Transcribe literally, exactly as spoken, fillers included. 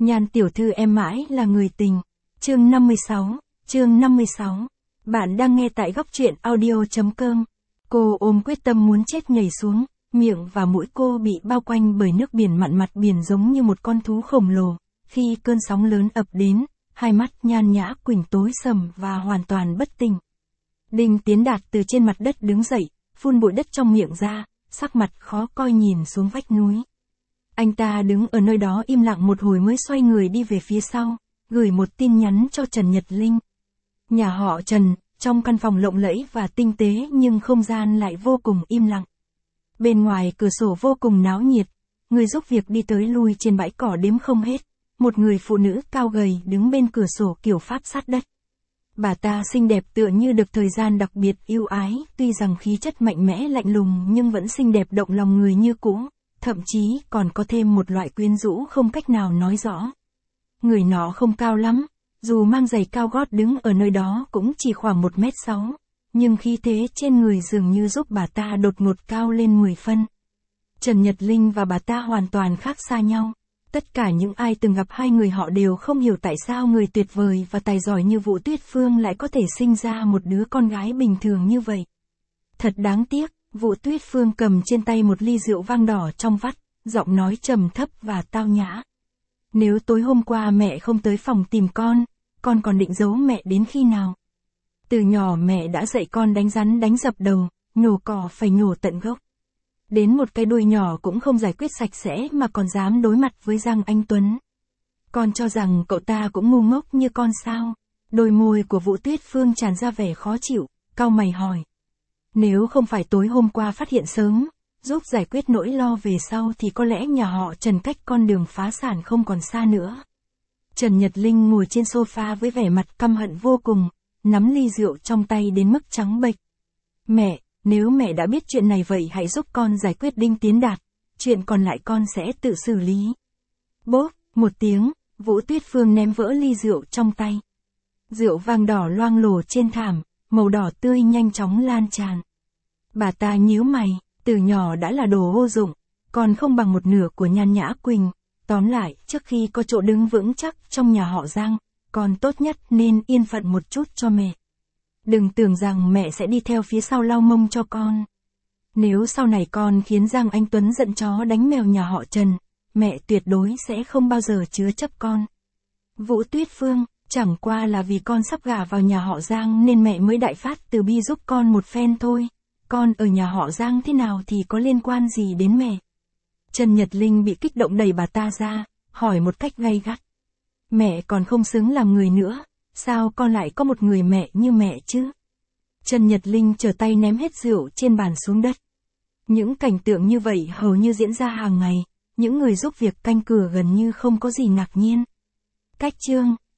Nhan tiểu thư em mãi là người tình. Chương năm mươi sáu, chương năm mươi sáu. Bạn đang nghe tại góc truyện audio chấm com. Cô ôm quyết tâm muốn chết nhảy xuống, miệng và mũi cô bị bao quanh bởi nước biển mặn, mặt biển giống như một con thú khổng lồ. Khi cơn sóng lớn ập đến, hai mắt Nhan Nhã Quỳnh tối sầm và hoàn toàn bất tỉnh. Đinh Tiến Đạt từ trên mặt đất đứng dậy, phun bụi đất trong miệng ra, sắc mặt khó coi nhìn xuống vách núi. Anh ta đứng ở nơi đó im lặng một hồi mới xoay người đi về phía sau, gửi một tin nhắn cho Trần Nhật Linh. Nhà họ Trần, trong căn phòng lộng lẫy và tinh tế nhưng không gian lại vô cùng im lặng. Bên ngoài cửa sổ vô cùng náo nhiệt, người giúp việc đi tới lui trên bãi cỏ đếm không hết, một người phụ nữ cao gầy đứng bên cửa sổ kiểu Pháp sát đất. Bà ta xinh đẹp tựa như được thời gian đặc biệt yêu ái, tuy rằng khí chất mạnh mẽ lạnh lùng nhưng vẫn xinh đẹp động lòng người như cũ, thậm chí còn có thêm một loại quyến rũ không cách nào nói rõ. Người nó không cao lắm, dù mang giày cao gót đứng ở nơi đó cũng chỉ khoảng một mét sáu, nhưng khí thế trên người dường như giúp bà ta đột ngột cao lên mười phân. Trần Nhật Linh và bà ta hoàn toàn khác xa nhau. Tất cả những ai từng gặp hai người họ đều không hiểu tại sao người tuyệt vời và tài giỏi như Vũ Tuyết Phương lại có thể sinh ra một đứa con gái bình thường như vậy. Thật đáng tiếc, Vũ Tuyết Phương cầm trên tay một ly rượu vang đỏ trong vắt, giọng nói trầm thấp và tao nhã. Nếu tối hôm qua mẹ không tới phòng tìm con, con còn định giấu mẹ đến khi nào? Từ nhỏ mẹ đã dạy con đánh rắn đánh dập đầu, nhổ cỏ phải nhổ tận gốc. Đến một cái đuôi nhỏ cũng không giải quyết sạch sẽ mà còn dám đối mặt với Giang Anh Tuấn. Con cho rằng cậu ta cũng ngu ngốc như con sao? Đôi môi của Vũ Tuyết Phương tràn ra vẻ khó chịu, cau mày hỏi. Nếu không phải tối hôm qua phát hiện sớm, giúp giải quyết nỗi lo về sau thì có lẽ nhà họ Trần cách con đường phá sản không còn xa nữa. Trần Nhật Linh ngồi trên sofa với vẻ mặt căm hận vô cùng, nắm ly rượu trong tay đến mức trắng bệch. Mẹ, nếu mẹ đã biết chuyện này vậy hãy giúp con giải quyết Đinh Tiến Đạt, chuyện còn lại con sẽ tự xử lý. Bốp, một tiếng, Vũ Tuyết Phương ném vỡ ly rượu trong tay. Rượu vang đỏ loang lổ trên thảm, màu đỏ tươi nhanh chóng lan tràn. Bà ta nhíu mày, từ nhỏ đã là đồ vô dụng, còn không bằng một nửa của Nhan Nhã Quỳnh. Tóm lại, trước khi có chỗ đứng vững chắc trong nhà họ Giang, con tốt nhất nên yên phận một chút cho mẹ. Đừng tưởng rằng mẹ sẽ đi theo phía sau lau mông cho con. Nếu sau này con khiến Giang Anh Tuấn giận chó đánh mèo nhà họ Trần, mẹ tuyệt đối sẽ không bao giờ chứa chấp con. Vũ Tuyết Phương, chẳng qua là vì con sắp gả vào nhà họ Giang nên mẹ mới đại phát từ bi giúp con một phen thôi. Con ở nhà họ Giang thế nào thì có liên quan gì đến mẹ? Trần Nhật Linh bị kích động đẩy bà ta ra, hỏi một cách gay gắt. Mẹ còn không xứng làm người nữa, sao con lại có một người mẹ như mẹ chứ? Trần Nhật Linh trở tay ném hết rượu trên bàn xuống đất. Những cảnh tượng như vậy hầu như diễn ra hàng ngày, những người giúp việc canh cửa gần như không có gì ngạc nhiên. Cách chương